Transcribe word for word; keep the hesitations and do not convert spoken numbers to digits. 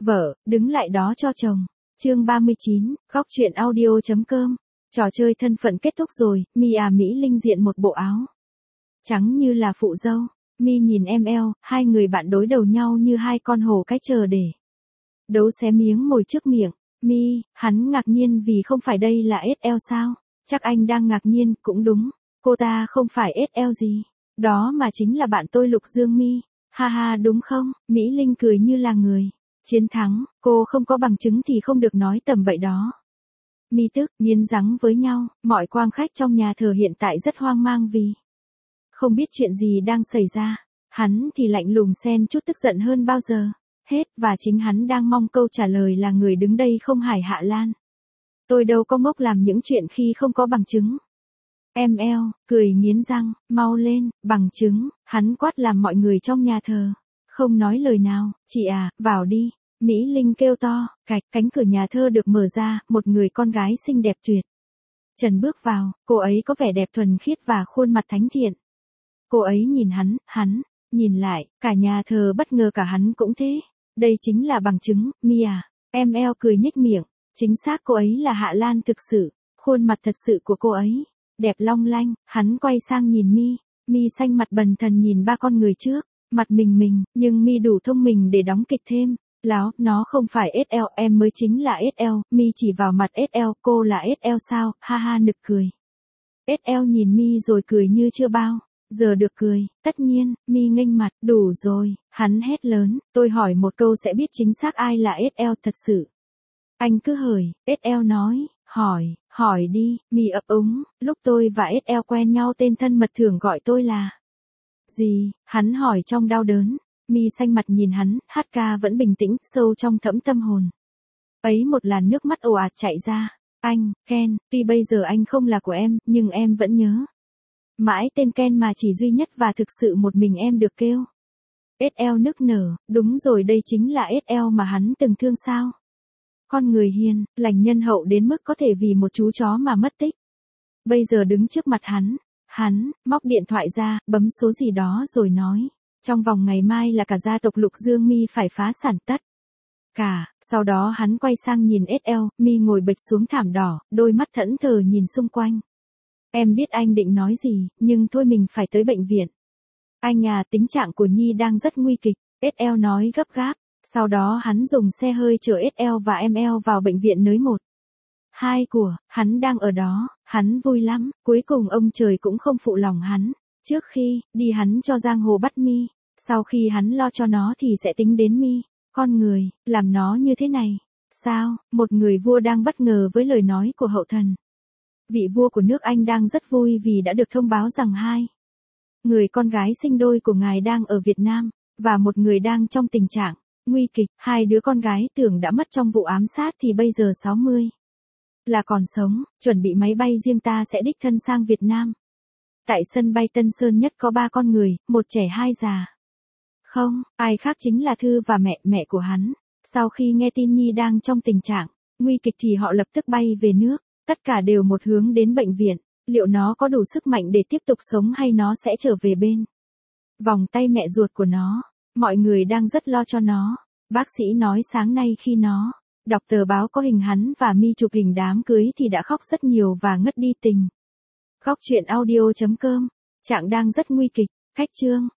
Vợ, đứng lại đó cho chồng. Chương ba mươi chín, góc chuyện audio.com. Trò chơi thân phận kết thúc rồi, Mi à Mỹ Linh diện một bộ áo trắng như là phụ dâu. Mi nhìn em eo, hai người bạn đối đầu nhau như hai con hổ cái chờ để đấu xé miếng mồi trước miệng. Mi, hắn ngạc nhiên vì không phải đây là ét lờ sao? Chắc anh đang ngạc nhiên, cũng đúng. Cô ta không phải ét lờ gì. Đó mà chính là bạn tôi Lục Dương Mi. Ha ha đúng không? Mỹ Linh cười như là người chiến thắng, cô không có bằng chứng thì không được nói tầm bậy đó. Mi tức, nghiến răng với nhau, mọi quang khách trong nhà thờ hiện tại rất hoang mang vì không biết chuyện gì đang xảy ra. Hắn thì lạnh lùng xen chút tức giận hơn bao giờ hết, và chính hắn đang mong câu trả lời là người đứng đây không Hải Hạ Lan. Tôi đâu có ngốc làm những chuyện khi không có bằng chứng. Em eo, cười nghiến răng, mau lên, bằng chứng, hắn quát làm mọi người trong nhà thờ không nói lời nào. Chị à, vào đi. Mỹ Linh kêu to, cạch, cánh cửa nhà thơ được mở ra, một người con gái xinh đẹp tuyệt trần bước vào, cô ấy có vẻ đẹp thuần khiết và khuôn mặt thánh thiện. Cô ấy nhìn hắn, hắn nhìn lại, cả nhà thờ bất ngờ cả hắn cũng thế. Đây chính là bằng chứng, Mi à. Em eo cười nhếch miệng, chính xác cô ấy là Hạ Lan thực sự, khuôn mặt thật sự của cô ấy đẹp long lanh. Hắn quay sang nhìn Mi, Mi xanh mặt bần thần nhìn ba con người trước, mặt mình mình, nhưng Mi đủ thông minh để đóng kịch thêm. Láo, nó không phải ét lờ, em mới chính là ét lờ. Mi chỉ vào mặt ét lờ, cô là ét lờ sao? Ha ha nực cười. ét lờ nhìn Mi rồi cười như chưa bao giờ được cười. Tất nhiên. Mi nghênh mặt, đủ rồi. Hắn hét lớn, tôi hỏi một câu sẽ biết chính xác ai là ét lờ thật sự. Anh cứ hời. ét lờ nói, hỏi, hỏi đi. Mi ấp úng, lúc tôi và ét lờ quen nhau tên thân mật thường gọi tôi là gì? Hắn hỏi trong đau đớn. Mi xanh mặt nhìn hắn, hát ca vẫn bình tĩnh, sâu trong thẫm tâm hồn. Ấy một làn nước mắt ồ ạt chạy ra. Anh, Ken, tuy bây giờ anh không là của em, nhưng em vẫn nhớ mãi tên Ken mà chỉ duy nhất và thực sự một mình em được kêu. ét lờ nức nở, đúng rồi, đây chính là ét lờ mà hắn từng thương sao. Con người hiền, lành nhân hậu đến mức có thể vì một chú chó mà mất tích. Bây giờ đứng trước mặt hắn, hắn móc điện thoại ra, bấm số gì đó rồi nói. Trong vòng ngày mai là cả gia tộc Lục Dương Mi phải phá sản tất cả. Sau đó hắn quay sang nhìn ét lờ, Mi ngồi bệt xuống thảm đỏ, đôi mắt thẫn thờ nhìn xung quanh. Em biết anh định nói gì, nhưng thôi mình phải tới bệnh viện. Anh à, tính trạng của Nhi đang rất nguy kịch, ét lờ nói gấp gáp. Sau đó hắn dùng xe hơi chở ét lờ và em eo vào bệnh viện nới một. Hai của, hắn đang ở đó, hắn vui lắm, cuối cùng ông trời cũng không phụ lòng hắn. Trước khi đi hắn cho giang hồ bắt Mi, sau khi hắn lo cho nó thì sẽ tính đến Mi. Con người, làm nó như thế này. Sao, một người vua đang bất ngờ với lời nói của hậu thần. Vị vua của nước Anh đang rất vui vì đã được thông báo rằng hai người con gái sinh đôi của ngài đang ở Việt Nam, và một người đang trong tình trạng nguy kịch. Hai đứa con gái tưởng đã mất trong vụ ám sát thì bây giờ sáu mươi là còn sống, chuẩn bị máy bay riêng ta sẽ đích thân sang Việt Nam. Tại sân bay Tân Sơn Nhất có ba con người, một trẻ hai già. Không, ai khác chính là Thư và mẹ, mẹ của hắn. Sau khi nghe tin Nhi đang trong tình trạng nguy kịch thì họ lập tức bay về nước. Tất cả đều một hướng đến bệnh viện. Liệu nó có đủ sức mạnh để tiếp tục sống hay nó sẽ trở về bên vòng tay mẹ ruột của nó? Mọi người đang rất lo cho nó. Bác sĩ nói sáng nay khi nó đọc tờ báo có hình hắn và Mi chụp hình đám cưới thì đã khóc rất nhiều và ngất đi tình. Góc chuyện audio.com. Trạng đang rất nguy kịch. Khách chương.